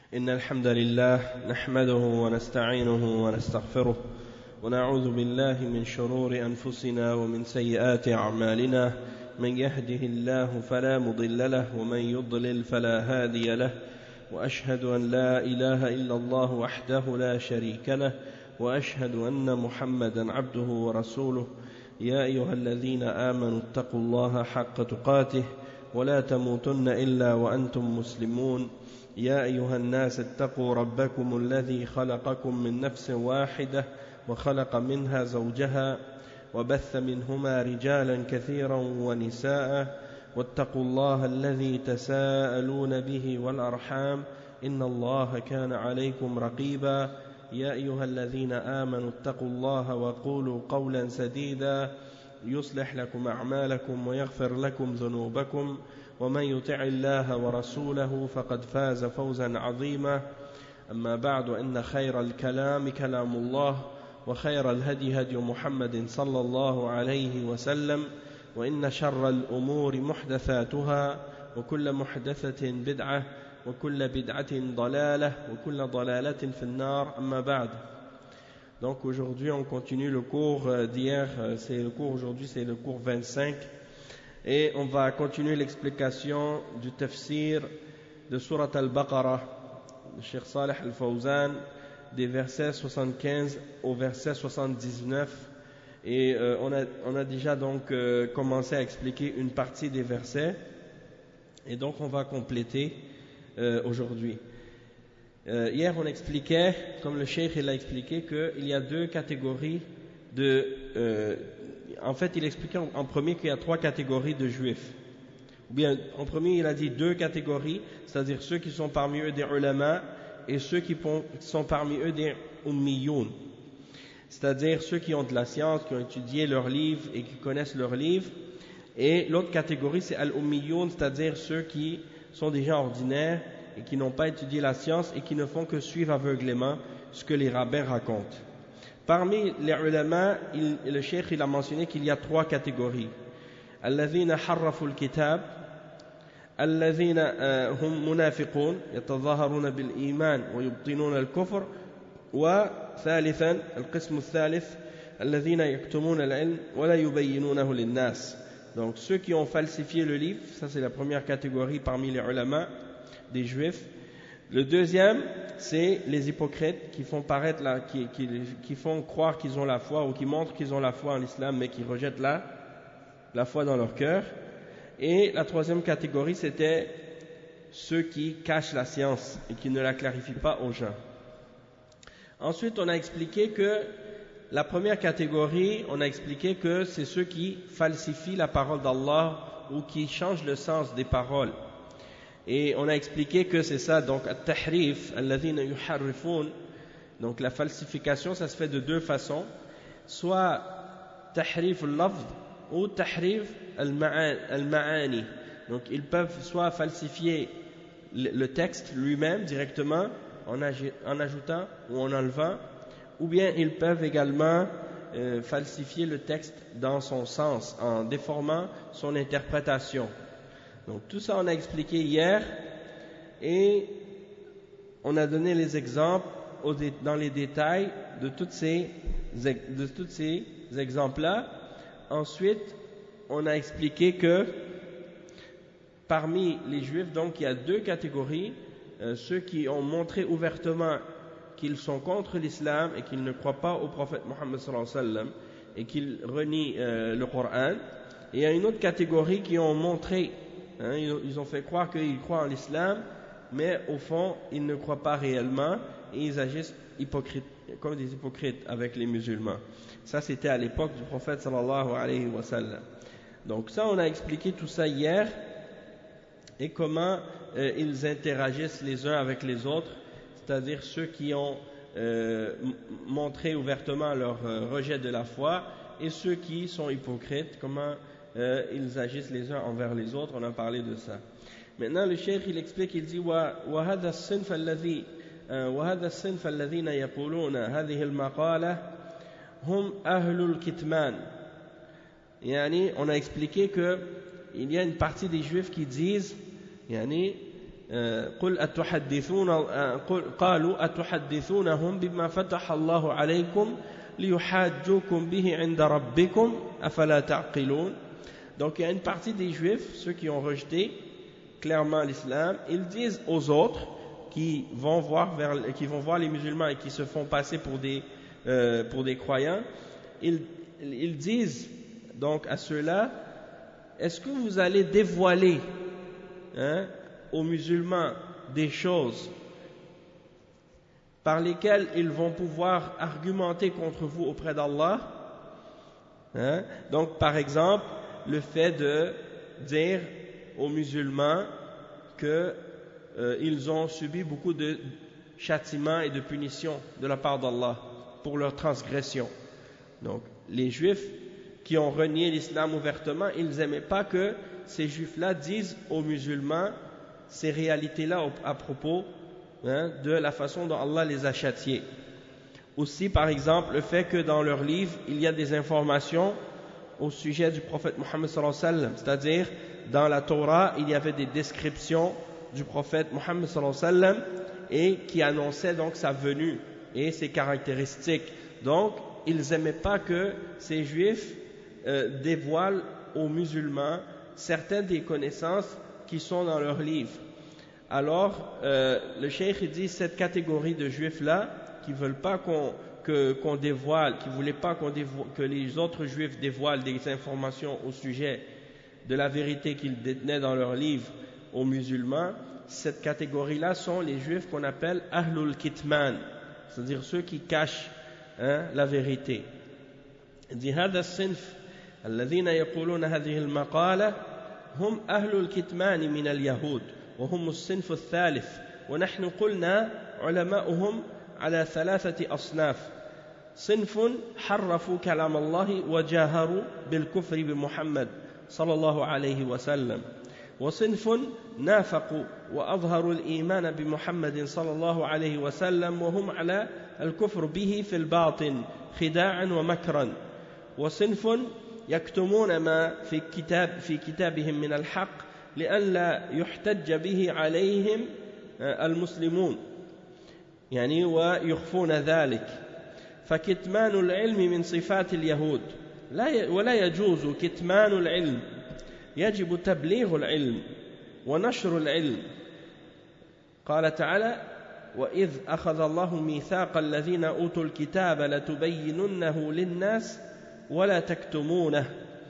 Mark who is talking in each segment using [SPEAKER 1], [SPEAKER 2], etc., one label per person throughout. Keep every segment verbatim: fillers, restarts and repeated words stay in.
[SPEAKER 1] إن الحمد لله نحمده ونستعينه ونستغفره ونعوذ بالله من شرور أنفسنا ومن سيئات أعمالنا من يهده الله فلا مضل له ومن يضلل فلا هادي له وأشهد أن لا إله إلا الله وحده لا شريك له وأشهد أن محمدا عبده ورسوله يا أيها الذين آمنوا اتقوا الله حق تقاته ولا تموتن إلا وأنتم مسلمون يا أيها الناس اتقوا ربكم الذي خلقكم من نفس واحدة وخلق منها زوجها وبث منهما رجالا كثيرا ونساء واتقوا الله الذي تساءلون به والأرحام إن الله كان عليكم رقيبا يا أيها الذين آمنوا اتقوا الله وقولوا قولا سديدا يصلح لكم أعمالكم ويغفر لكم ذنوبكم ومن يطع الله ورسوله فقد فاز فوزا عظيما أما بعد إن خير الكلام كلام الله وخير الهدي هدي محمد صلى الله عليه وسلم وإن شر الأمور محدثاتها وكل محدثة بدعة وكل بدعة ضلالة وكل ضلالة في النار أما بعد. Donc aujourd'hui on continue le cours d'hier, c'est le cours aujourd'hui, c'est le cours vingt-cinq et on va continuer l'explication du tafsir de Surat Al-Baqarah de Cheikh Salih Al-Fawzan des versets soixante-quinze au verset soixante-dix-neuf et euh, on, a, on a déjà donc euh, commencé à expliquer une partie des versets et donc on va compléter euh, aujourd'hui. Euh, hier on expliquait, comme le cheikh il a expliqué, qu'il y a deux catégories de... Euh, en fait il expliquait en, en premier qu'il y a trois catégories de juifs. Ou bien en premier il a dit deux catégories, c'est-à-dire ceux qui sont parmi eux des ulama et ceux qui sont parmi eux des ummiyoun. C'est-à-dire ceux qui ont de la science, qui ont étudié leurs livres et qui connaissent leurs livres. Et l'autre catégorie c'est al-ummiyoun, c'est-à-dire ceux qui sont des gens ordinaires et qui n'ont pas étudié la science et qui ne font que suivre aveuglément ce que les rabbins racontent. Parmi les ulama, il, le cheikh il a mentionné qu'il y a trois catégories. Alladhina harrafu al-kitab, alladhina hum munafiqun, yatazaharuna bil-iman wa yubtinuna al-kufr, wa thalithan, al-qism al-thalith, alladhina yaktumuna al-ilm wa la yubayyinunahu lin-nas. Donc ceux qui ont falsifié le livre, ça c'est la première catégorie parmi les ulama des juifs. Le deuxième, c'est les hypocrites qui font paraître la, qui, qui, qui font croire qu'ils ont la foi ou qui montrent qu'ils ont la foi en l'islam mais qui rejettent la, la foi dans leur cœur. Et la troisième catégorie, c'était ceux qui cachent la science et qui ne la clarifient pas aux gens. Ensuite, on a expliqué que la première catégorie, on a expliqué que c'est ceux qui falsifient la parole d'Allah ou qui changent le sens des paroles. Et on a expliqué que c'est ça, donc at-tahrif, alladhina yuharrifun, donc la falsification, ça se fait de deux façons, soit tahrif al-lafz ou tahrif al-ma'ani. Donc ils peuvent soit falsifier le texte lui-même directement en, en ajoutant ou en enlevant, ou bien ils peuvent également euh, falsifier le texte dans son sens, en déformant son interprétation. Donc tout ça on a expliqué hier et on a donné les exemples au dé, dans les détails de, toutes ces, de tous ces exemples-là. Ensuite, on a expliqué que parmi les juifs, donc il y a deux catégories, euh, ceux qui ont montré ouvertement qu'ils sont contre l'islam et qu'ils ne croient pas au prophète Mohammed sallallahu alayhi wa sallam et qu'ils renient euh, le Coran. Et il y a une autre catégorie qui ont montré Hein, ils ont fait croire qu'ils croient en l'islam, mais au fond, ils ne croient pas réellement et ils agissent hypocrite, comme des hypocrites avec les musulmans. Ça, c'était à l'époque du prophète sallallahu alayhi wa sallam. Donc ça, on a expliqué tout ça hier et comment euh, ils interagissent les uns avec les autres, c'est-à-dire ceux qui ont euh, montré ouvertement leur euh, rejet de la foi et ceux qui sont hypocrites, comment Euh, ils agissent les uns envers les autres. On a parlé de ça. Maintenant le cheikh il explique, il dit وهذا الصنف الذي وهذا الصنف الذين يقولون هذه المقالة هم أهل الكتمان. Yani on a expliqué que il y a une partie des juifs qui disent yani قل أتحدثون قالوا أتحدثونهم بما فتح الله عليكم ليحاجوكم به عند ربكم أفلا تعقلون. Donc il y a une partie des Juifs, ceux qui ont rejeté clairement l'islam, ils disent aux autres qui vont voir vers, qui vont voir les musulmans et qui se font passer pour des euh, pour des croyants, ils ils disent donc à ceux-là, est-ce que vous allez dévoiler hein, aux musulmans des choses par lesquelles ils vont pouvoir argumenter contre vous auprès d'Allah hein? Donc par exemple le fait de dire aux musulmans qu'ils euh, ont subi beaucoup de châtiments et de punitions de la part d'Allah pour leur transgression. Donc les Juifs qui ont renié l'islam ouvertement, ils n'aimaient pas que ces Juifs-là disent aux musulmans ces réalités-là à propos hein, de la façon dont Allah les a châtiés. Aussi, par exemple, le fait que dans leurs livres, il y a des informations au sujet du prophète Mohammed sallallahu alayhi wa sallam, c'est-à-dire dans la Torah, il y avait des descriptions du prophète Mohammed sallallahu alayhi wa sallam et qui annonçaient donc sa venue et ses caractéristiques. Donc, ils n'aimaient pas que ces Juifs euh, dévoilent aux musulmans certaines des connaissances qui sont dans leurs livres. Alors, euh, le cheikh dit cette catégorie de Juifs-là qui ne veulent pas qu'on que, qu'on dévoile, qui ne voulaient pas qu'on dévoile, que les autres Juifs dévoilent des informations au sujet de la vérité qu'ils détenaient dans leurs livres aux musulmans, cette catégorie-là sont les Juifs qu'on appelle Ahlul Kitman, c'est-à-dire ceux qui cachent hein, la vérité. Il dit هذا الصنف الذين يقولون هذه المقالة هم أهل الكتمان من اليهود وهم الصنف الثالث ونحن قلنا علماؤهم على ثلاثة أصناف صنف حرفوا كلام الله وجاهروا بالكفر بمحمد صلى الله عليه وسلم وصنف نافقوا وأظهروا الإيمان بمحمد صلى الله عليه وسلم وهم على الكفر به في الباطن خداعا ومكرا وصنف يكتمون ما في كتاب في كتابهم من الحق لئلا يحتج به عليهم المسلمون يعني ويخفون ذلك فكتمان العلم من صفات اليهود لا ولا يجوز كتمان العلم يجب تبليغ العلم ونشر العلم قال تعالى وإذ أخذ الله ميثاق الذين أوتوا الكتاب لتبيننه للناس ولا تكتمونه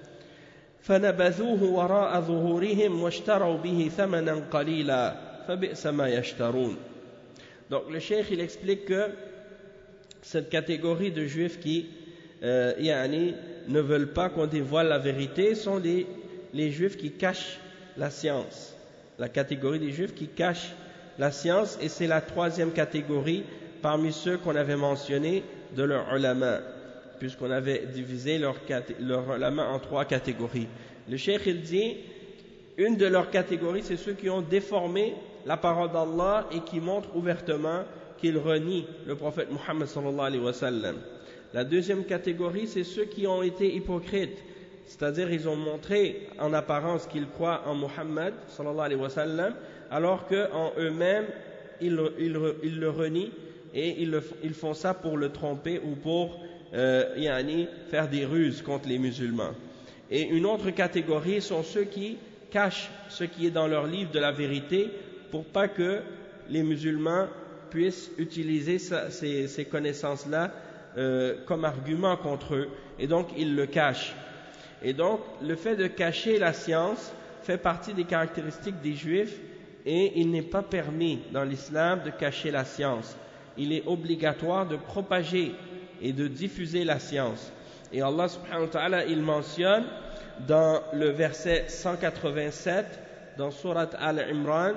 [SPEAKER 1] فنبذوه وراء ظهورهم واشتروا به ثمنا قليلا فبئس ما يشترون. Donc le cheikh il explique que cette catégorie de juifs qui euh, yani, ne veulent pas qu'on dévoile la vérité sont les, les juifs qui cachent la science. La catégorie des juifs qui cachent la science, et c'est la troisième catégorie parmi ceux qu'on avait mentionnés de leurs ulama, puisqu'on avait divisé leurs leur ulama en trois catégories. Le cheikh il dit, une de leurs catégories, c'est ceux qui ont déformé la parole d'Allah et qui montrent ouvertement qu'ils renient le prophète Muhammad sallallahu alayhi wa sallam. La deuxième catégorie, c'est ceux qui ont été hypocrites, c'est-à-dire ils ont montré en apparence qu'ils croient en Muhammad sallallahu alayhi wa sallam, alors qu'en eux-mêmes, ils, ils, ils le renient et ils, le, ils font ça pour le tromper ou pour euh, yani, faire des ruses contre les musulmans. Et une autre catégorie sont ceux qui cachent ce qui est dans leur livre de la vérité pour pas que les musulmans puissent utiliser ça, ces, ces connaissances-là euh, comme argument contre eux, et donc ils le cachent. Et donc le fait de cacher la science fait partie des caractéristiques des Juifs, et il n'est pas permis dans l'islam de cacher la science. Il est obligatoire de propager et de diffuser la science. Et Allah subhanahu wa ta'ala, il mentionne dans le verset cent quatre-vingt-sept, dans Surat Al-Imran,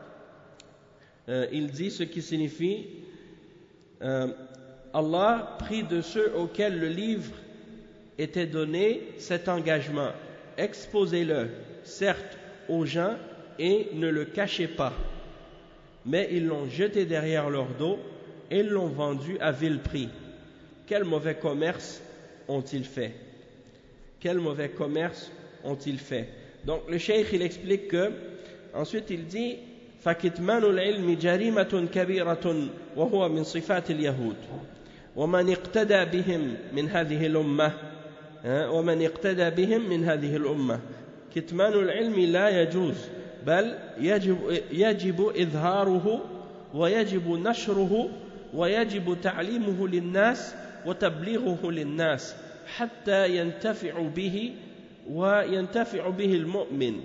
[SPEAKER 1] euh, il dit ce qui signifie euh, Allah prit de ceux auxquels le livre était donné cet engagement. Exposez-le, certes, aux gens, et ne le cachez pas. Mais ils l'ont jeté derrière leur dos et l'ont vendu à vil prix. Quel mauvais commerce ont-ils fait? Quel mauvais commerce ont-ils fait? Donc le cheikh il explique que, ensuite il dit فكتمان العلم جريمة كبيرة وهو من صفات اليهود ومن اقتدى بهم من هذه الأمة ومن اقتدى بهم من هذه الأمة كتمان العلم لا يجوز بل يجب, يجب إظهاره ويجب نشره ويجب تعليمه للناس وتبليغه للناس حتى ينتفع به وينتفع به المؤمن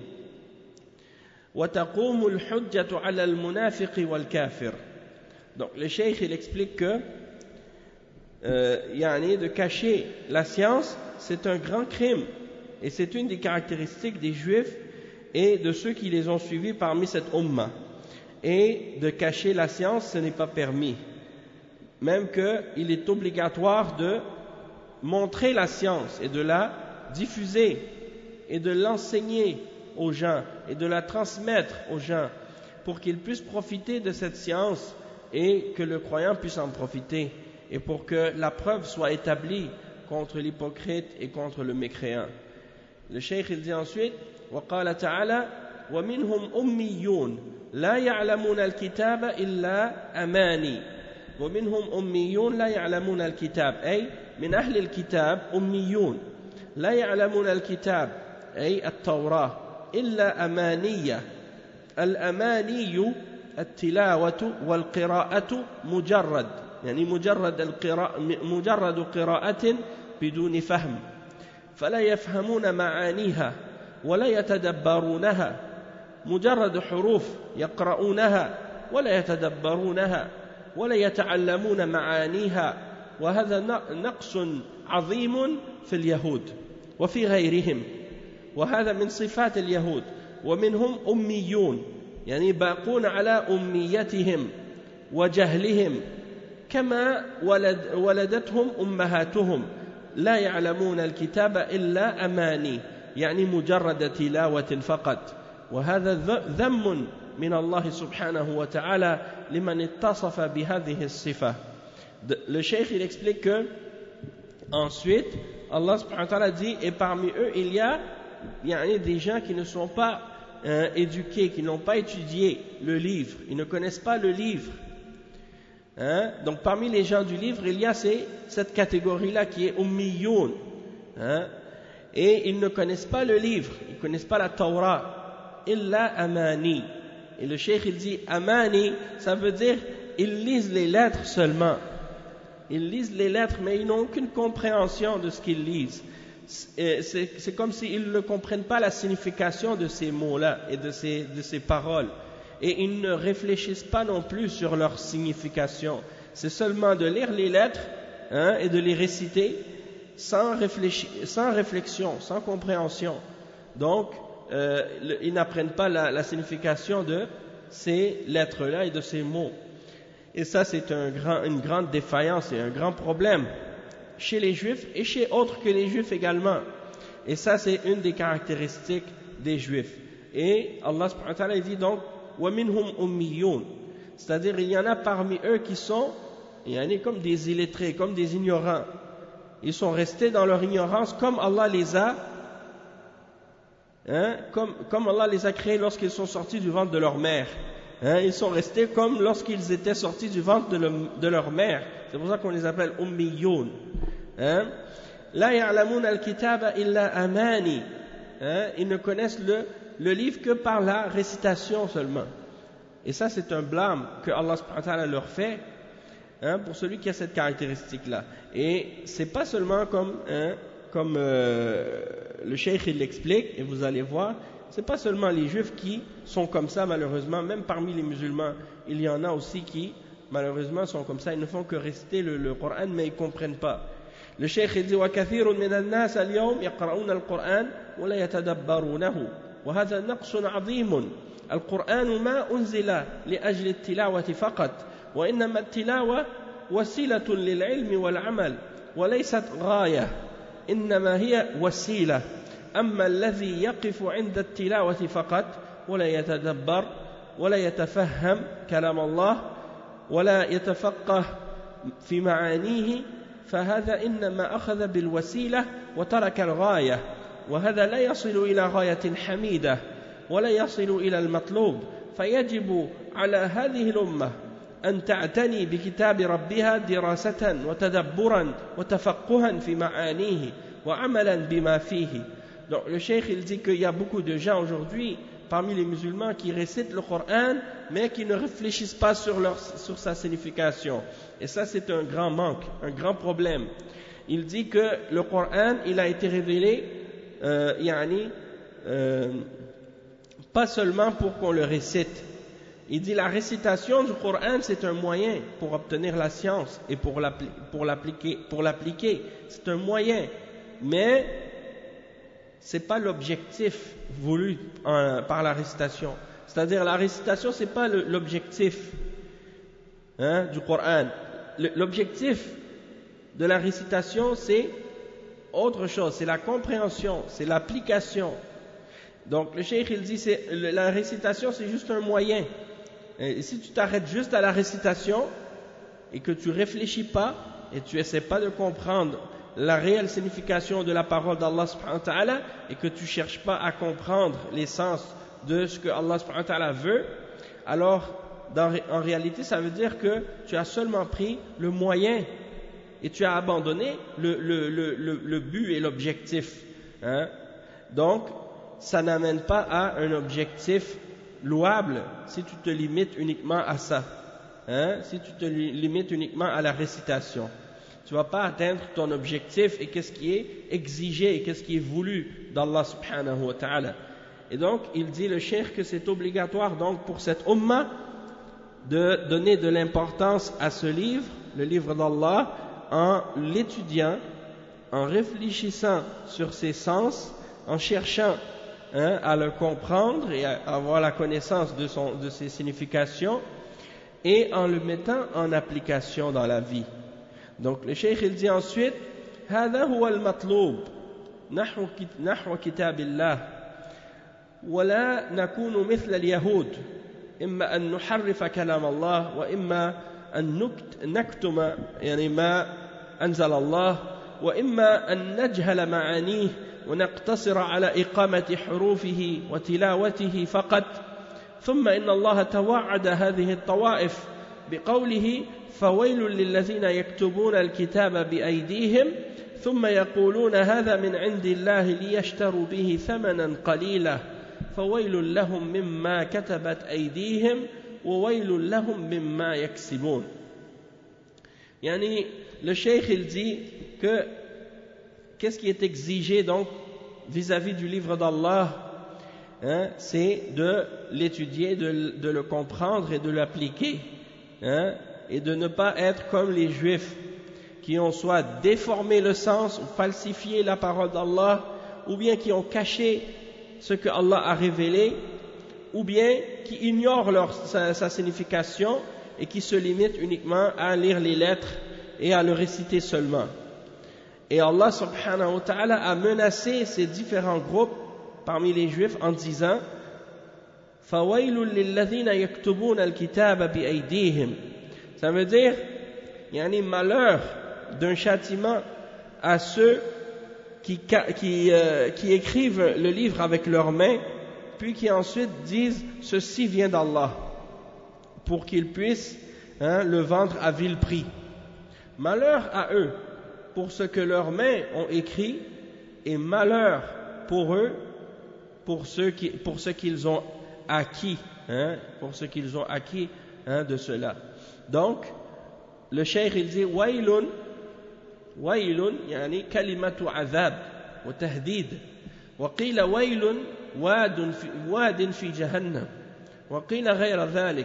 [SPEAKER 1] وتقوم الحجة على المنافق والكافر. Donc le cheikh il explique que euh, yani de cacher la science c'est un grand crime et c'est une des caractéristiques des juifs et de ceux qui les ont suivis parmi cette umma. Et de cacher la science ce n'est pas permis, même qu'il est obligatoire de montrer la science et de la diffuser et de l'enseigner aux gens et de la transmettre aux gens pour qu'ils puissent profiter de cette science et que le croyant puisse en profiter et pour que la preuve soit établie contre l'hypocrite et contre le mécréant. Le cheikh il dit ensuite وقال تعالى ومنهم أميون لا يعلمون الكتاب إلا أماني ومنهم أميون لا يعلمون الكتاب أي من أهل الكتاب أميون لا يعلمون الكتاب أي التوراة إلا أمانية. الأماني التلاوة والقراءة مجرد يعني مجرد القراءة مجرد قراءة بدون فهم فلا يفهمون معانيها ولا يتدبرونها مجرد حروف يقرؤونها ولا يتدبرونها ولا يتعلمون معانيها وهذا نقص عظيم في اليهود وفي غيرهم وهذا من صفات اليهود. ومنهم أميون يعني باقون على أميتهم وجهلهم كما ولد ولدتهم أمهاتهم لا يعلمون الكتاب إلا أماني يعني مجرد تلاوة فقط وهذا ذم من الله سبحانه وتعالى لمن اتصف بهذه الصفة. Le cheikh il explique que ensuite Allah subhanahu wa ta'ala dit et parmi eux il y a, il y a des gens qui ne sont pas euh, éduqués, qui n'ont pas étudié le livre, ils ne connaissent pas le livre. Hein? Donc parmi les gens du livre il y a ces, cette catégorie là qui est ummiyoun, hein? Et ils ne connaissent pas le livre, ils ne connaissent pas la Torah, illa amani. Et le cheikh il dit amani, ça veut dire ils lisent les lettres seulement. Ils lisent les lettres mais ils n'ont aucune compréhension de ce qu'ils lisent. C'est comme s'ils ne comprennent pas la signification de ces mots-là et de ces, de ces paroles. Et ils ne réfléchissent pas non plus sur leur signification. C'est seulement de lire les lettres, hein, et de les réciter sans, réfléchir, sans réflexion, sans compréhension. Donc, euh, le, ils n'apprennent pas la, la signification de ces lettres-là et de ces mots. Et ça, c'est un grand, une grande défaillance et un grand problème chez les Juifs et chez autres que les Juifs également. Et ça, c'est une des caractéristiques des Juifs. Et Allah subhanahu wa ta'ala dit donc وَمِنْهُمْ أُمِّيُّونَ, c'est-à-dire il y en a parmi eux qui sont, il y en a comme des illettrés, comme des ignorants. Ils sont restés dans leur ignorance comme Allah les a, hein, comme, comme Allah les a créés lorsqu'ils sont sortis du ventre de leur mère. Hein, ils sont restés comme lorsqu'ils étaient sortis du ventre de, le, de leur mère. C'est pour ça qu'on les appelle ummiyoun. Hein? La ya'lamoun al-kitaba illa amani. Hein? Ils ne connaissent le, le livre que par la récitation seulement. Et ça, c'est un blâme que Allah subhanahu wa ta'ala leur fait, hein, pour celui qui a cette caractéristique-là. Et c'est pas seulement comme, hein, comme euh, le cheikh il l'explique, et vous allez voir, c'est pas seulement les juifs qui sont comme ça malheureusement, même parmi les musulmans, il y en a aussi qui malheureusement sont comme ça, ils ne font que réciter le, le Coran mais ils ne comprennent pas. Le cheikh il dit وَكَثِيرٌ مِنَ النَّاسِ الْيَوْمِ يَقْرَؤُونَ الْقُرْآنَ وَلَا يَتَدَبَّرُونَهُ وَهَذَا نَقْصٌ عَظِيمٌ. القرآن ما أنزل لأجل التلاوة فقط وإنما التلاوة وسيلة للعلم والعمل وليست غاية، إنما هي وسيلة. أما الذي يقف عند التلاوة فقط ولا يتدبر ولا يتفهم كلام الله ولا يتفقه في معانيه فهذا إنما أخذ بالوسيلة وترك الغاية، وهذا لا يصل إلى غاية حميدة ولا يصل إلى المطلوب، فيجب على هذه الأمة أن تعتني بكتاب ربها دراسة وتدبرا وتفقها في معانيه وعملا بما فيه. Donc le cheikh il dit qu'il y a beaucoup de gens aujourd'hui parmi les musulmans qui récitent le Coran mais qui ne réfléchissent pas sur, leur, sur sa signification. Et ça c'est un grand manque, un grand problème. Il dit que le Coran il a été révélé euh, yani, euh, pas seulement pour qu'on le récite. Il dit la récitation du Coran c'est un moyen pour obtenir la science et pour l'appliquer, pour l'appliquer. C'est un moyen, mais ce n'est pas l'objectif voulu en, par la récitation. C'est-à-dire la récitation ce n'est pas le, l'objectif hein, du Coran. Le, l'objectif de la récitation c'est autre chose, c'est la compréhension, c'est l'application. Donc le cheikh il dit c'est, la récitation c'est juste un moyen. Et si tu t'arrêtes juste à la récitation et que tu réfléchis pas et tu essaies pas de comprendre la réelle signification de la parole d'Allah subhanahu wa ta'ala et que tu cherches pas à comprendre l'essence de ce que Allah subhanahu wa ta'ala veut, alors dans, en réalité ça veut dire que tu as seulement pris le moyen et tu as abandonné le, le, le, le, le but et l'objectif hein? Donc ça n'amène pas à un objectif louable si tu te limites uniquement à ça hein? Si tu te limites uniquement à la récitation, tu ne vas pas atteindre ton objectif et qu'est-ce qui est exigé et qu'est-ce qui est voulu d'Allah subhanahu wa ta'ala. Et donc il dit le cheikh que c'est obligatoire donc pour cette umma de donner de l'importance à ce livre, le livre d'Allah, en l'étudiant, en réfléchissant sur ses sens, en cherchant hein, à le comprendre et à avoir la connaissance de, son, de ses significations et en le mettant en application dans la vie. Donc le cheikh il dit ensuite هذا هو المطلوب نحو نحو كتاب الله ولا نكون مثل اليهود إما أن نحرف كلام الله وإما أن نكتم يعني ما أنزل الله وإما أن نجهل معانيه ونقتصر على إقامة حروفه وتلاوته فقط. ثم إن الله توعد هذه الطوائف بقوله فويل للذين يكتبون الكتاب بأيديهم ثم يقولون هذا من عند الله ليشتروا به ثمنا قليلا فويل لهم مما كتبت أيديهم وويل لهم مما يكسبون. يعني le cheikh il dit que qu'est-ce qui est exigé donc vis-à-vis du livre d'Allah hein, c'est de l'étudier, de, de le comprendre et de l'appliquer hein, et de ne pas être comme les juifs qui ont soit déformé le sens ou falsifié la parole d'Allah ou bien qui ont caché ce que Allah a révélé ou bien qui ignorent leur, sa, sa signification et qui se limitent uniquement à lire les lettres et à le réciter seulement. Et Allah subhanahu wa ta'ala a menacé ces différents groupes parmi les juifs en disant فَوَيْلٌ لِلَّذِينَ يَكْتُبُونَ الْكِتَابَ بِأَيْدِيهِمْ. Ça veut dire yani malheur d'un châtiment à ceux qui, qui, euh, qui écrivent le livre avec leurs mains puis qui ensuite disent ceci vient d'Allah pour qu'ils puissent hein, le vendre à vil prix. Malheur à eux pour ce que leurs mains ont écrit et malheur pour eux pour ce qui, pour ce qu'ils ont acquis hein, pour ce qu'ils ont acquis hein, de cela. Donc le cheikh il dit wailun wailun yani kalimatu azab wa tahdid wa qila wailun واد في, واد في جهنم وقيل غير ذلك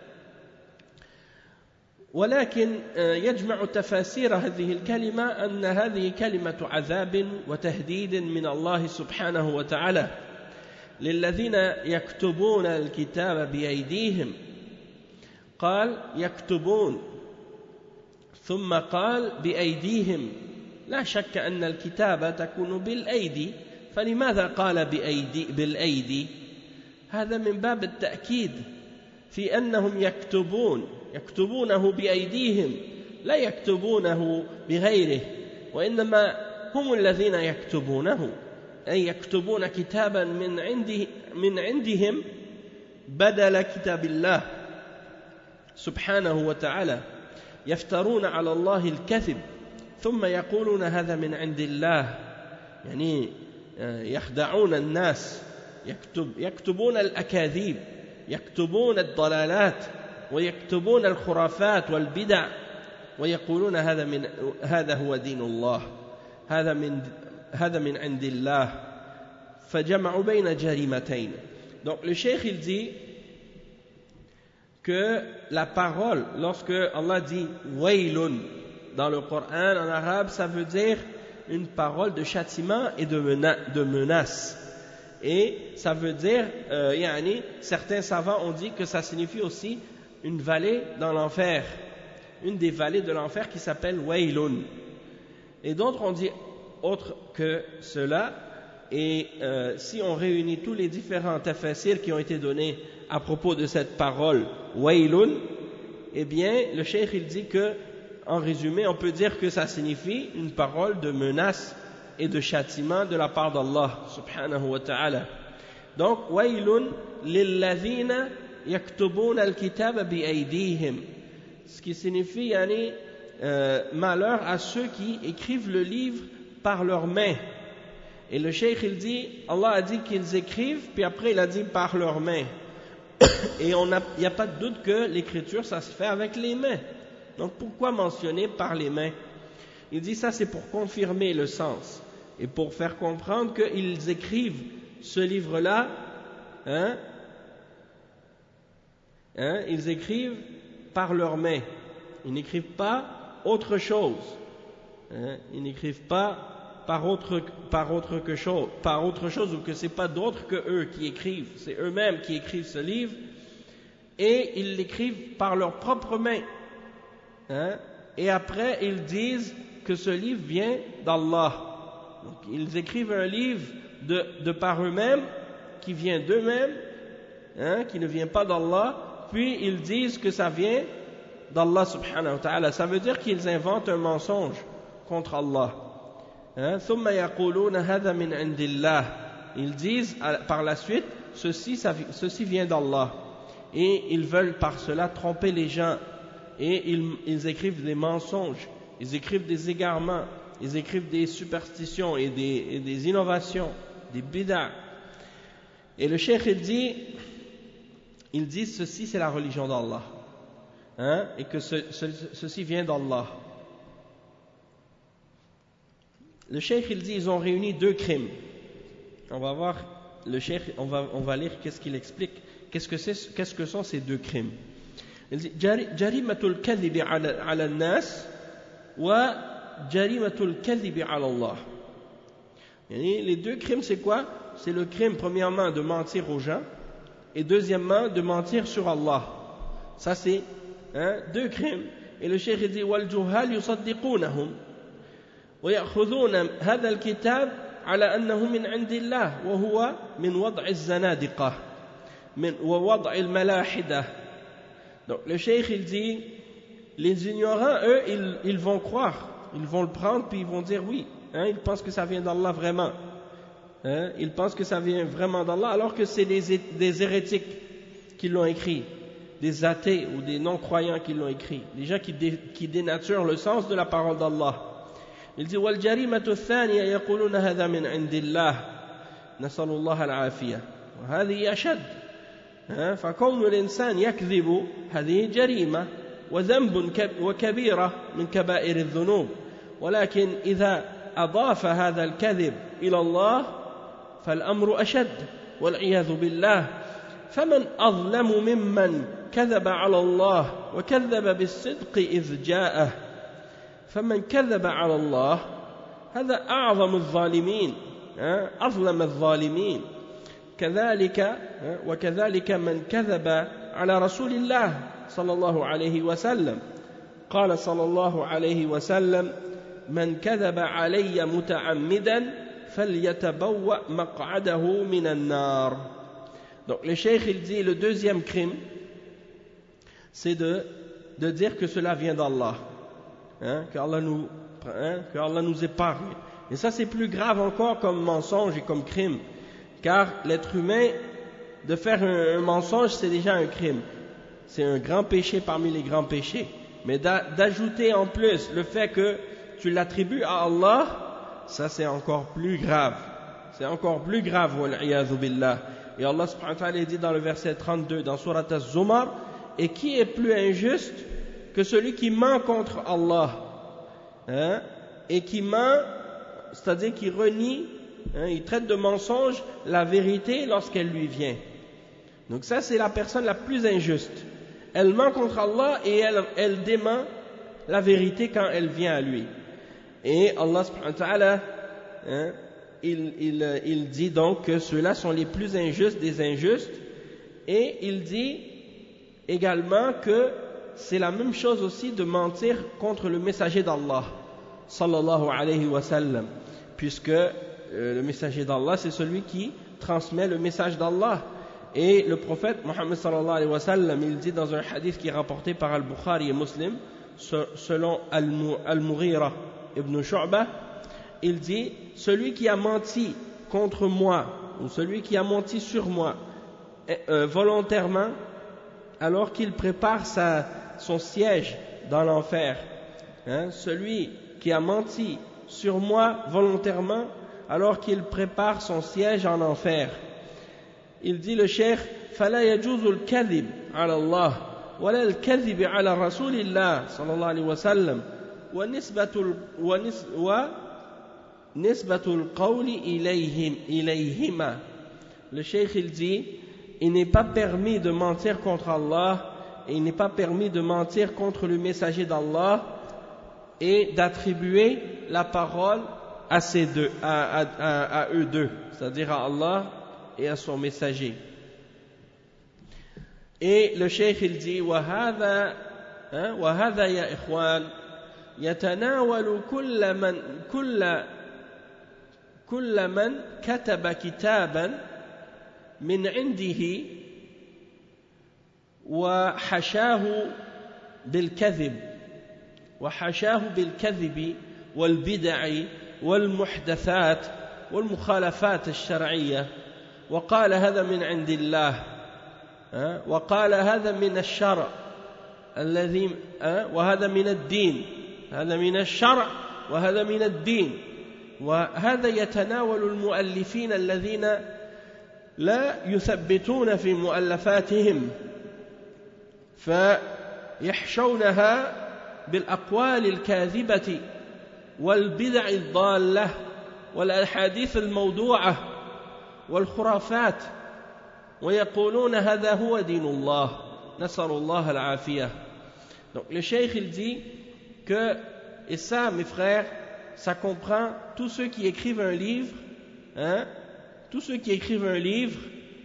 [SPEAKER 1] ولكن يجمع تفاسير هذه الكلمة أن هذه كلمة عذاب وتهديد من الله سبحانه وتعالى للذين يكتبون الكتاب بأيديهم. قال يكتبون ثم قال بأيديهم، لا شك أن الكتابة تكون بالأيدي، فلماذا قال بأيدي بالأيدي؟ هذا من باب التأكيد في أنهم يكتبون يكتبونه بأيديهم لا يكتبونه بغيره، وإنما هم الذين يكتبونه أي يكتبون كتابا من عنده من عندهم بدل كتاب الله سبحانه وتعالى يفترون على الله الكذب ثم يقولون هذا من عند الله يعني يخدعون الناس يكتب يكتبون الأكاذيب يكتبون الضلالات ويكتبون الخرافات والبدع ويقولون هذا من هذا هو دين الله هذا من هذا من عند الله فجمعوا بين جريمتين. Donc le cheikh il dit que la parole, lorsque Allah dit waylun dans le Coran en arabe, ça veut dire une parole de châtiment et de, mena de menace. Et ça veut dire, euh, yani, certains savants ont dit que ça signifie aussi une vallée dans l'enfer, une des vallées de l'enfer qui s'appelle waylun. Et d'autres ont dit autre que cela. Et euh, si on réunit tous les différents tafasirs qui ont été donnés à propos de cette parole waylun, eh bien le cheikh il dit que en résumé on peut dire que ça signifie une parole de menace et de châtiment de la part d'Allah subhanahu wa ta'ala. Donc waylun lilladhina yaktubuna al-kitaba bi-aydihim, ce qui signifie yani, euh, malheur à ceux qui écrivent le livre par leurs mains. Et le cheikh il dit, Allah a dit qu'ils écrivent, puis après il a dit par leurs mains. Et il n'y a pas de doute que l'écriture ça se fait avec les mains. Donc pourquoi mentionner par les mains? Il dit ça c'est pour confirmer le sens et pour faire comprendre qu'ils écrivent ce livre-là, hein, hein, ils écrivent par leurs mains. Ils n'écrivent pas autre chose. Hein, ils n'écrivent pas par autre, par autre que chose, par autre chose ou que c'est pas d'autres que eux qui écrivent, c'est eux-mêmes qui écrivent ce livre et ils l'écrivent par leurs propres mains. Hein? Et après ils disent que ce livre vient d'Allah. Donc ils écrivent un livre de, de par eux-mêmes qui vient d'eux-mêmes, hein, qui ne vient pas d'Allah, puis ils disent que ça vient d'Allah subhanahu wa ta'ala. Ça veut dire qu'ils inventent un mensonge contre Allah. Hein? ثم يقولون هذا من عند الله. Ils disent par la suite ceci, ça, ceci vient d'Allah et ils veulent par cela tromper les gens et ils, ils écrivent des mensonges, ils écrivent des égarements, ils écrivent des superstitions et des, et des innovations, des bid'a. Et le cheikh il dit ils disent ceci c'est la religion d'Allah, hein? Et que ce, ce, ceci vient d'Allah. Le cheikh il dit ils ont réuni deux crimes. On va voir le cheikh, on va, on va lire qu'est-ce qu'il explique, qu'est-ce que c'est, qu'est-ce que sont ces deux crimes. Il dit jarimatul kadhibi ala al-nas wa jarimatul kadhibi ala Allah. Les deux crimes c'est quoi? C'est le crime premièrement de mentir aux gens et deuxièmement de mentir sur Allah. Ça c'est hein, deux crimes. Et le cheikh il dit wal juhal yusaddiqunahum ويأخذون هذا الكتاب على أنه من عند الله وهو من وضع الزنادقة من ووضع الملاحدة. Donc le cheikh il dit les ignorants eux ils, ils vont croire, ils vont le prendre puis ils vont dire oui, hein, ils pensent que ça vient d'Allah vraiment, hein, ils pensent que ça vient vraiment d'Allah alors que c'est des, des hérétiques qui l'ont écrit, des athées ou des non-croyants qui l'ont écrit, des gens qui, dé, qui dénaturent le sens de la parole d'Allah. Il dit والجريمة الثانية يقولون هذا من عند الله نسأل الله العافية وهذه أشد. فكون الإنسان يكذب هذه جريمة وذنب وكبيرة من كبائر الذنوب، ولكن إذا أضاف هذا الكذب إلى الله فالأمر أشد والعياذ بالله. فمن أظلم ممن كذب على الله وكذب بالصدق إذ جاءه. فمن كذب على الله هذا أعظم الظالمين، أظلم الظالمين. كذلك وكذلك من كذب على رسول الله صلى الله عليه وسلم. قال صلى الله عليه وسلم من كذب علي متعمدا فليتبوأ مقعده من النار. Donc le cheikh il dit le deuxième crime c'est de, de dire que cela vient d'Allah. Hein, que Allah nous, hein, que Allah nous épargne. Et ça c'est plus grave encore comme mensonge et comme crime, car l'être humain de faire un, un mensonge, c'est déjà un crime. C'est un grand péché parmi les grands péchés. Mais d'ajouter en plus le fait que tu l'attribues à Allah, ça c'est encore plus grave. C'est encore plus grave, wal-iyadhu billah. Et Allah subhanahu wa ta'ala dit dans le verset trente-deux, dans Surat Az-Zumar, et qui est plus injuste que celui qui ment contre Allah, hein, et qui ment, c'est-à-dire qui renie, hein, il traite de mensonge la vérité lorsqu'elle lui vient. Donc ça c'est la personne la plus injuste. Elle ment contre Allah et elle, elle dément la vérité quand elle vient à lui. Et Allah subhanahu wa ta'ala, hein, il, il, il dit donc que ceux-là sont les plus injustes des injustes, et il dit également que c'est la même chose aussi de mentir contre le messager d'Allah sallallahu alayhi wa sallam, puisque euh, le messager d'Allah c'est celui qui transmet le message d'Allah. Et le prophète Mohammed sallallahu alayhi wa sallam, il dit dans un hadith qui est rapporté par Al-Bukhari et Muslim, selon Al-Mughira ibn Shu'bah, il dit: celui qui a menti contre moi, ou celui qui a menti sur moi euh, volontairement, alors qu'il prépare sa, son siège dans l'enfer, hein, celui qui a menti sur moi volontairement, alors qu'il prépare son siège en enfer. Il dit le cheikh: فلا يجوز الكذب على الله ولا الكذب على رسول الله صلى الله عليه وسلم ونسبة ونسبة القول إليهم إليهما. Le cheikh il dit: il n'est pas permis de mentir contre Allah et il n'est pas permis de mentir contre le messager d'Allah et d'attribuer la parole à ces deux, à, à, à, à eux deux, c'est-à-dire à Allah et à son messager. Et le cheikh il dit: وهذا وهذا يا إخوان يتناول كل من كل كل من كتب كتابا من عنده وحشاه بالكذب وحشاه بالكذب والبدع والمحدثات والمخالفات الشرعية، وقال هذا من عند الله، وقال هذا من الشرع الذي وهذا من الدين، هذا من الشرع وهذا من الدين. وهذا يتناول المؤلفين الذين لا يثبتون في مؤلفاتهم فيحشونها بالأقوال الكاذبة والبدع الضالة والأحاديث الموضوعة والخرافات، ويقولون هذا هو دين الله نسأل الله العافية. Donc le cheikh il dit que, et ça mes frères, ça comprend tous ceux qui écrivent un livre, hein, tous ceux qui écrivent un livre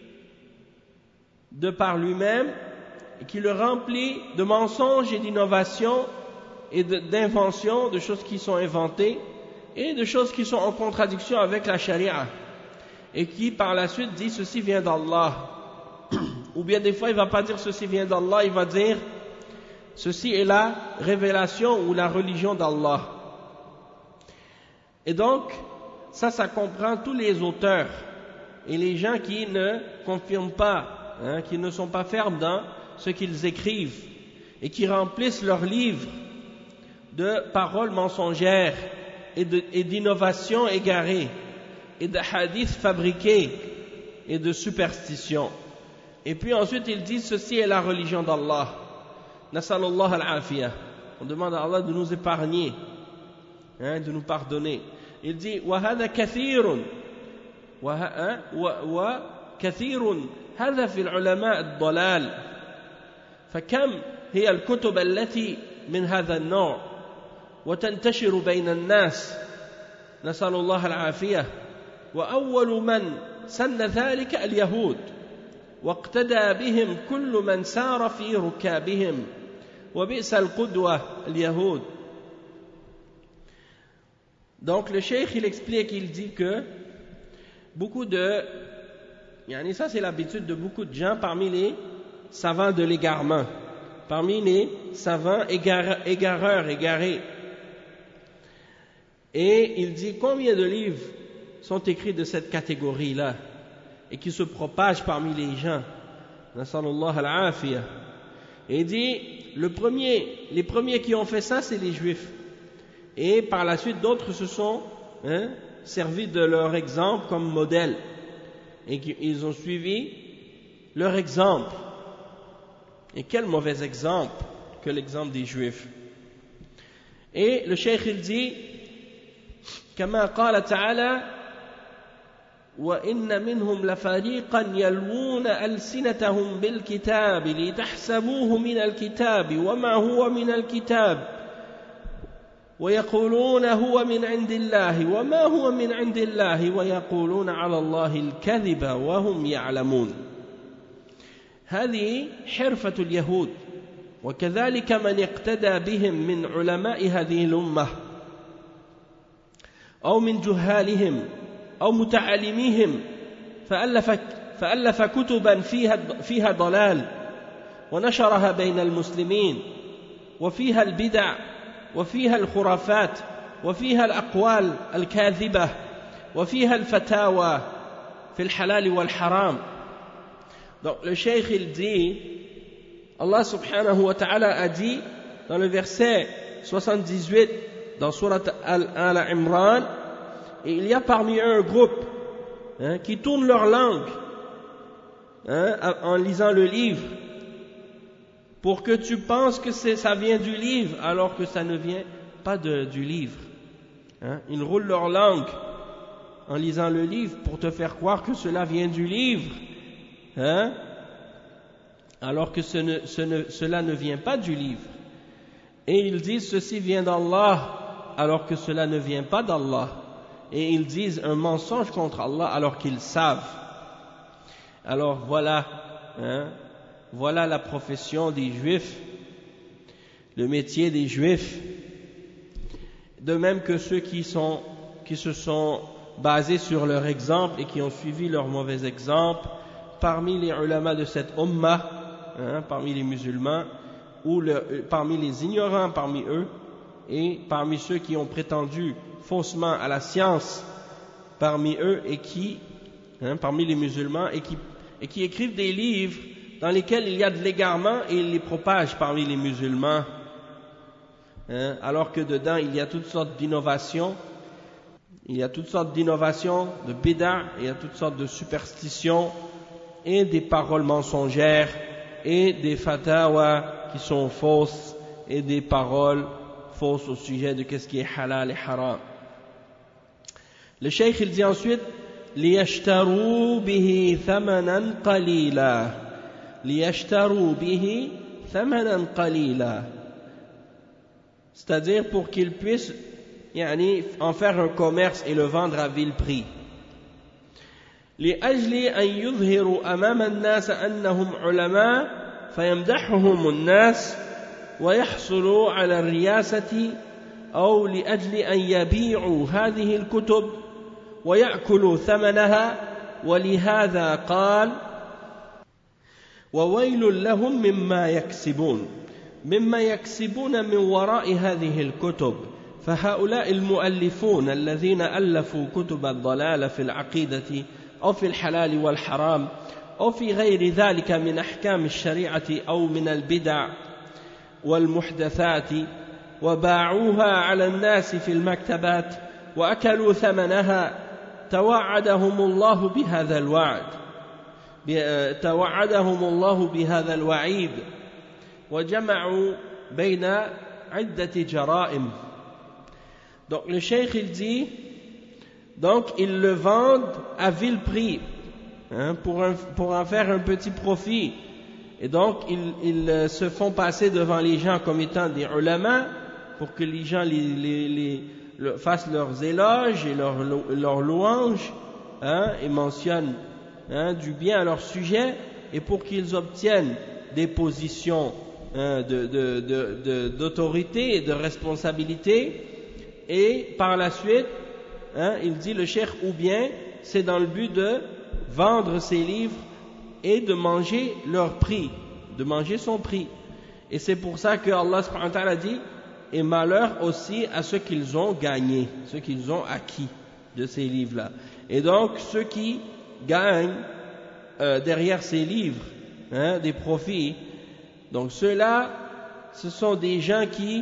[SPEAKER 1] de par lui-même et qui le remplit de mensonges et d'innovations et d'inventions, de choses qui sont inventées et de choses qui sont en contradiction avec la charia, et qui par la suite dit ceci vient d'Allah. Ou bien des fois il ne va pas dire ceci vient d'Allah, il va dire ceci est la révélation ou la religion d'Allah. Et donc ça, ça comprend tous les auteurs et les gens qui ne confirment pas, hein, qui ne sont pas fermes dans ce qu'ils écrivent et qui remplissent leurs livres de paroles mensongères et d'innovations égarées et de hadiths fabriqués et de superstitions. Et puis ensuite ils disent ceci est la religion d'Allah. Nasallallahu al-afiyah. On demande à Allah de nous épargner, hein, de nous pardonner. Il dit وهذا كثير وكثير هذا في العلماء الضلال فكم هي الكتب التي من هذا النوع وتنتشر بين الناس نسأل الله العافية. وأول من سن ذلك اليهود واقتدى بهم كل من سار في ركابهم وبئس القدوة اليهود. Donc le cheikh il explique, il dit que beaucoup de, yani ça c'est l'habitude de beaucoup de gens parmi les savants de l'égarement, parmi les savants égar, égareurs, égarés. Et il dit combien de livres sont écrits de cette catégorie-là, et qui se propage parmi les gens. Nasallallahu al-afiyah. Et il dit, le premier, les premiers qui ont fait ça, c'est les Juifs. Et par la suite, d'autres se sont hein, servis de leur exemple comme modèle. Et ils ont suivi leur exemple. Et quel mauvais exemple que l'exemple des Juifs. Et le cheikh il dit, كما قال تعالى وإن منهم لفريقا يلوون ألسنتهم بالكتاب لتحسبوه من الكتاب وما هو من الكتاب ويقولون هو من عند الله وما هو من عند الله ويقولون على الله الكذب وهم يعلمون. هذه حرفة اليهود، وكذلك من اقتدى بهم من علماء هذه الأمة أو من جهالهم أو متعلميهم فألف, فألف كتبا فيها, فيها ضلال ونشرها بين المسلمين وفيها البدع وفيها الخرافات وفيها الأقوال الكاذبة وفيها الفتاوى في الحلال والحرام. Donc le cheikh il dit, Allah subhanahu wa ta'ala a dit dans le verset soixante-dix-huit dans Surat Al-Imran, et il y a parmi eux un groupe hein, qui tourne leur langue hein, en lisant le livre pour que tu penses que c'est, ça vient du livre alors que ça ne vient pas de, du livre. Hein. Ils roulent leur langue en lisant le livre pour te faire croire que cela vient du livre. Hein? Alors que ce ne, ce ne, cela ne vient pas du livre. Et ils disent ceci vient d'Allah alors que cela ne vient pas d'Allah. Et ils disent un mensonge contre Allah alors qu'ils savent. Alors voilà, hein, voilà la profession des Juifs, le métier des Juifs. De même que ceux qui, sont, qui se sont basés sur leur exemple et qui ont suivi leur mauvais exemple, parmi les ulama de cette ummah, hein, parmi les musulmans, ou le, parmi les ignorants parmi eux, et parmi ceux qui ont prétendu faussement à la science parmi eux, et qui, hein, parmi les musulmans, et qui, et qui écrivent des livres dans lesquels il y a de l'égarement et ils les propagent parmi les musulmans, hein, alors que dedans il y a toutes sortes d'innovations, il y a toutes sortes d'innovations, de bid'a, il y a toutes sortes de superstitions, et des paroles mensongères et des fatawas qui sont fausses et des paroles fausses au sujet de qu'est-ce qui est halal et haram. Le cheikh il dit ensuite liyashtaru bihi thamanan qalila, liyashtaru bihi thamanan qalila, c'est-à-dire pour qu'ils puissent yani, en faire un commerce et le vendre à vil prix. لأجل أن يظهروا أمام الناس أنهم علماء فيمدحهم الناس ويحصلوا على الرياسة، أو لأجل أن يبيعوا هذه الكتب ويأكلوا ثمنها. ولهذا قال وويل لهم مما يكسبون مما يكسبون من وراء هذه الكتب. فهؤلاء المؤلفون الذين ألفوا كتب الضلال في العقيدة أو في الحلال والحرام أو في غير ذلك من أحكام الشريعة أو من البدع والمحدثات وباعوها على الناس في المكتبات وأكلوا ثمنها توعدهم الله بهذا الوعد توعدهم الله بهذا الوعيد وجمعوا بين عدة جرائم. Donc le cheikh il dit, donc ils le vendent à vil prix hein, pour, un, pour en faire un petit profit, et donc ils, ils se font passer devant les gens comme étant des ulama pour que les gens les, les, les, les, fassent leurs éloges et leurs, leurs louanges hein, et mentionnent hein, du bien à leur sujet, et pour qu'ils obtiennent des positions hein, de, de, de, de, d'autorité et de responsabilité. Et par la suite, hein, il dit le cheikh, ou bien c'est dans le but de vendre ses livres et de manger leur prix, de manger son prix. Et c'est pour ça que Allah subhanahu wa ta'ala dit, et malheur aussi à ceux qu'ils ont gagnés, ceux qu'ils ont acquis de ces livres-là. Et donc ceux qui gagnent euh, derrière ces livres, hein, des profits. Donc ceux-là, ce sont des gens qui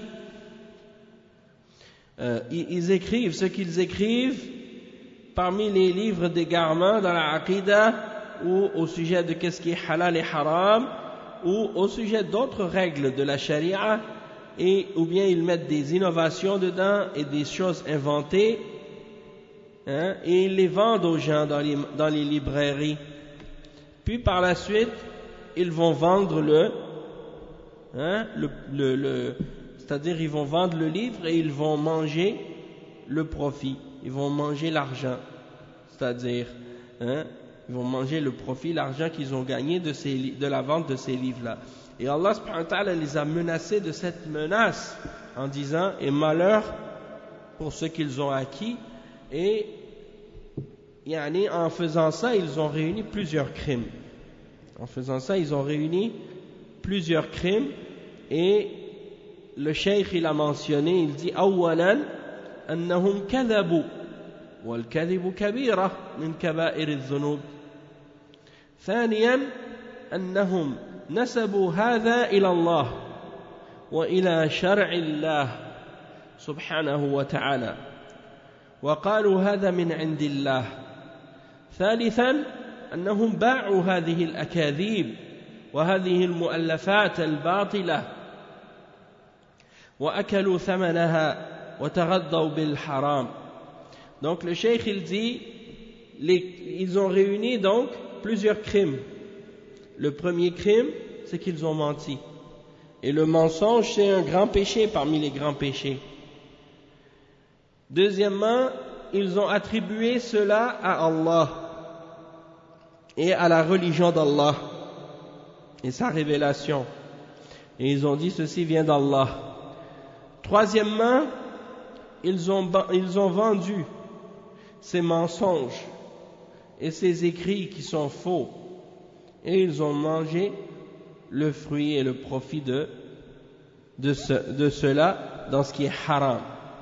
[SPEAKER 1] euh, ils, ils écrivent ce qu'ils écrivent parmi les livres d'égarement dans la Aqidah, ou au sujet de qu'est-ce qui est halal et haram, ou au sujet d'autres règles de la charia, et ou bien ils mettent des innovations dedans et des choses inventées, hein, et ils les vendent aux gens dans les, dans les librairies. Puis par la suite, ils vont vendre le, hein, le, le, le c'est-à-dire ils vont vendre le livre et ils vont manger le profit, ils vont manger l'argent, c'est-à-dire, hein, ils vont manger le profit, l'argent qu'ils ont gagné de, ces, de la vente de ces livres-là. Et Allah subhanahu wa ta'ala les a menacés de cette menace en disant « Et malheur pour ceux qu'ils ont acquis » et yani, en faisant ça, ils ont réuni plusieurs crimes. En faisant ça, ils ont réuni plusieurs crimes, et le cheikh il a mentionné, il dit « Awalan annahum kadhabu wal kadhibu kabira min kaba'ir al-dhunub. Thaniyan annahum نسبوا هذا إلى الله وإلى شرع الله سبحانه وتعالى وقالوا هذا من عند الله. ثالثا أنهم باعوا هذه الأكاذيب وهذه المؤلفات الباطلة وأكلوا ثمنها وتغذوا بالحرام. » Donc le cheikh il dit, les, ils ont réuni donc plusieurs crimes. Le premier crime, c'est qu'ils ont menti. Et le mensonge, c'est un grand péché parmi les grands péchés. Deuxièmement, ils ont attribué cela à Allah et à la religion d'Allah et sa révélation. Et ils ont dit ceci vient d'Allah. Troisièmement, ils ont, ils ont vendu ces mensonges et ces écrits qui sont faux. Et ils ont mangé le fruit et le profit de, de, ce, de cela dans ce qui est haram.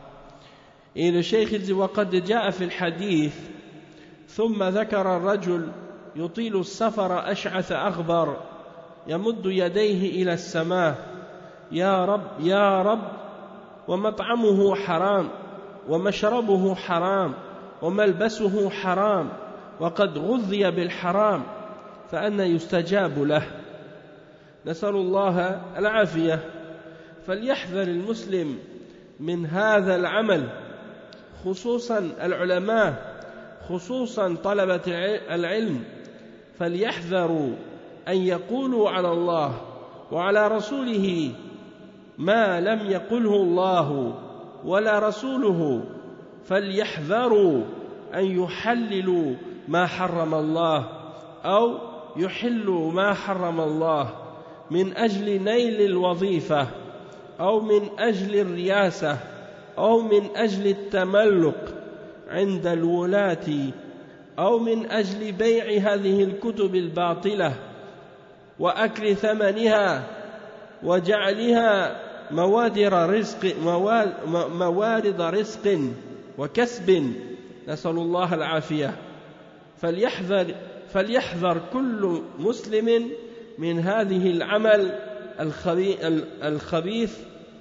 [SPEAKER 1] Et le cheikh il dit وَقَدْ جَاءَ فِي الْحَدِيثِ ثُمَّ ذَكَرَ الرَّجُلُ يُطِيلُ السَّفَرَ أَشْعَثَ أَغْبَرَ يَمُدُّ يَدَيْهِ إِلَى السَّمَاءِ يَا رَبْ يَا رَبْ وَمَطْعَمُهُ حَرَامٌ وَمَشْرَبُهُ حَرَامٌ وَمَلْبَسُهُ حَرَامٌ وَقَدْ غُذِّيَ بِالْحَرَامِ فأنا يستجاب له. نسأل الله العافية. فليحذر المسلم من هذا العمل، خصوصا العلماء، خصوصا طلبة العلم، فليحذروا أن يقولوا على الله وعلى رسوله ما لم يقله الله ولا رسوله، فليحذروا أن يحللوا ما حرم الله أو يحلوا ما حرم الله من أجل نيل الوظيفة أو من أجل الرياسة أو من أجل التملق عند الولاة أو من أجل بيع هذه الكتب الباطلة وأكل ثمنها وجعلها موادر رزق موارد رزق وكسب. نسأل الله العافية. فليحذر فليحذر كل مسلم من هذه العمل الخبيث.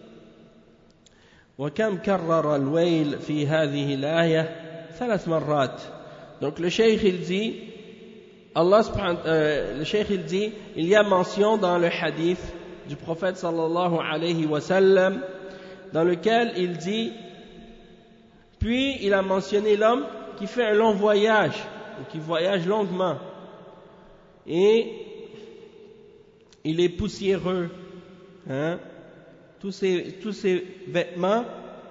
[SPEAKER 1] وكم كرر الويل في هذه الآية ثلاث مرات. Donc le cheikh il dit, Allah euh, le cheikh il dit, il y a mention dans le hadith du prophète sallallahu alayhi wa sallam dans lequel il dit, puis il a mentionné l'homme qui fait un long voyage, qui voyage longuement, et il est poussiéreux, hein? tous ces, tous ces vêtements,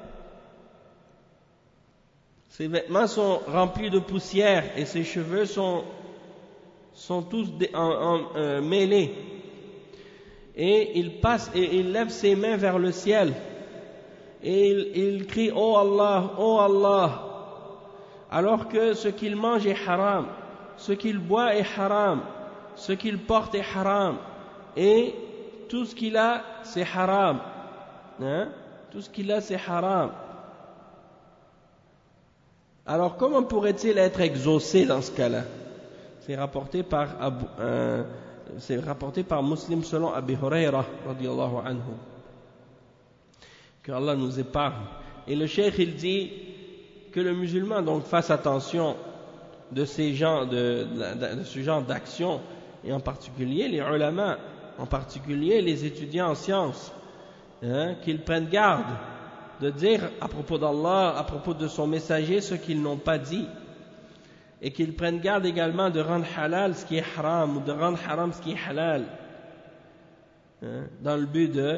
[SPEAKER 1] ses vêtements sont remplis de poussière et ses cheveux sont, sont tous en, en, euh, mêlés. Et il passe et il lève ses mains vers le ciel et il, il crie « Oh Allah, oh Allah !» alors que ce qu'il mange est haram, ce qu'il boit est haram, ce qu'il porte est haram, et tout ce qu'il a c'est haram, hein? Tout ce qu'il a c'est haram. Alors comment pourrait-il être exaucé dans ce cas-là? c'est rapporté par Abu, euh, c'est rapporté par Muslim selon Abi Huraira radiyallahu anhu, que Allah nous épargne. Et le cheikh il dit que le musulman donc fasse attention de ces gens de, de, de ce genre d'action, et en particulier les ulama, en particulier les étudiants en sciences, hein, qu'ils prennent garde de dire à propos d'Allah, à propos de son messager, ce qu'ils n'ont pas dit, et qu'ils prennent garde également de rendre halal ce qui est haram, ou de rendre haram ce qui est halal, hein, dans le but de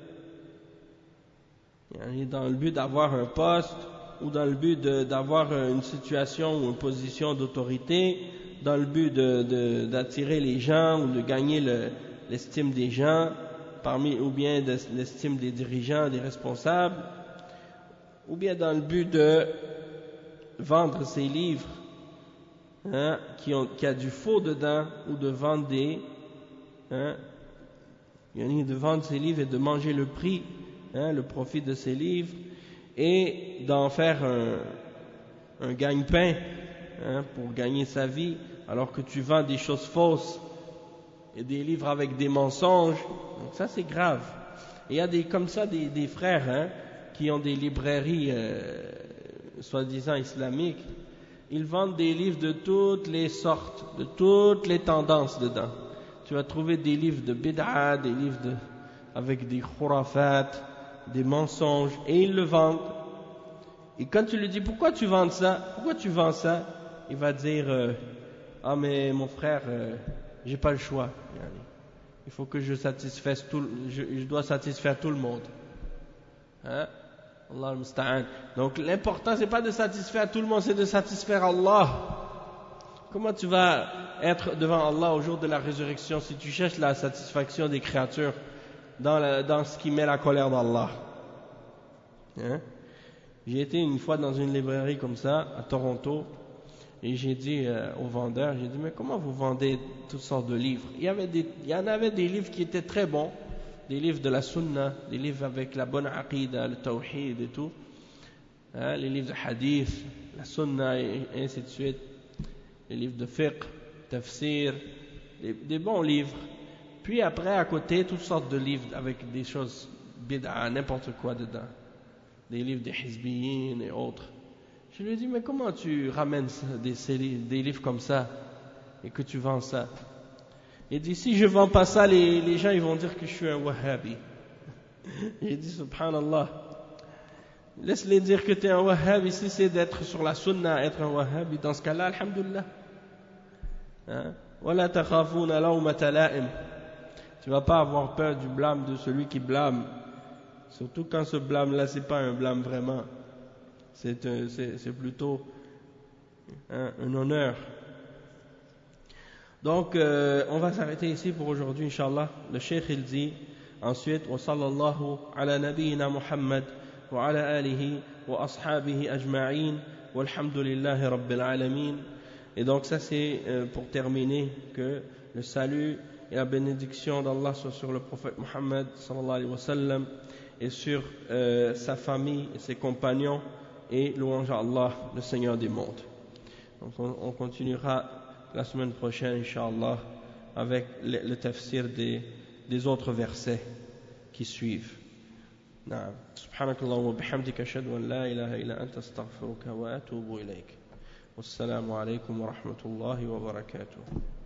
[SPEAKER 1] dans le but d'avoir un poste, ou dans le but de, d'avoir une situation ou une position d'autorité, dans le but de, de, d'attirer les gens ou de gagner le, l'estime des gens, parmi, ou bien de, l'estime des dirigeants, des responsables, ou bien dans le but de vendre ces livres, hein, qui, ont, qui a du faux dedans, ou de vendre des, hein, de vendre ces livres et de manger le prix, hein, le profit de ces livres, et d'en faire un, un gagne-pain, hein, pour gagner sa vie, alors que tu vends des choses fausses et des livres avec des mensonges. Donc ça c'est grave. Et il y a des, comme ça des, des frères, hein, qui ont des librairies euh, soi-disant islamiques. Ils vendent des livres de toutes les sortes, de toutes les tendances dedans. Tu vas trouver des livres de bid'a, des livres de, avec des khurafat, des mensonges, et ils le vendent. Et quand tu lui dis pourquoi tu vends ça, pourquoi tu vends ça, il va dire euh, ah mais mon frère, euh, j'ai pas le choix. Il faut que je satisfasse tout, je, je dois satisfaire tout le monde. Hein? Allah al-musta'an. Donc l'important c'est pas de satisfaire tout le monde, c'est de satisfaire Allah. Comment tu vas être devant Allah au jour de la résurrection si tu cherches la satisfaction des créatures dans, la, dans ce qui met la colère d'Allah? Hein? J'ai été une fois dans une librairie comme ça à Toronto, et j'ai dit euh, au vendeur, j'ai dit mais comment vous vendez toutes sortes de livres? Il y avait des, il y en avait des livres qui étaient très bons, des livres de la sunna, des livres avec la bonne aqidah, le tawhid et tout, hein, les livres de hadith, la sunna et, et ainsi de suite, les livres de fiqh, tafsir, des, des bons livres. Puis après à côté toutes sortes de livres avec des choses bid'a, n'importe quoi dedans, des livres des hizbiyin et autres. Je lui ai dit mais comment tu ramènes ça, des, des livres comme ça et que tu vends ça? Il dit si je vends pas ça, les, les gens ils vont dire que je suis un wahhabi. J'ai dit subhanallah, laisse-les dire que tu es un wahhabi. Si c'est d'être sur la sunna, être un wahhabi, dans ce cas-là, alhamdulillah, wala takhafuna lawmata la'im, tu vas pas avoir peur du blâme de celui qui blâme, surtout quand ce blâme là c'est pas un blâme vraiment, c'est, un, c'est, c'est plutôt hein, un honneur. Donc euh, on va s'arrêter ici pour aujourd'hui inshallah. Le cheikh il dit ensuite wa sallallahu ala nabiyyina Muhammad wa ala alihi wa ashabihi ajma'in walhamdulillahi rabbil alamin. Et donc ça c'est euh, pour terminer, que le salut et la bénédiction d'Allah soit sur le prophète Muhammad sallallahu alayhi wa sallam et sur euh, sa famille et ses compagnons, et louange à Allah, le Seigneur des mondes. Donc on, on continuera la semaine prochaine, Inch'Allah, avec le, le tafsir des, des autres versets qui suivent. Naam. Subhanakallah wa bihamdika ashhadu an la ilaha illa anta astaghfiruka wa atubu ilayk. Wassalamu alaykum wa rahmatullahi wa barakatuh.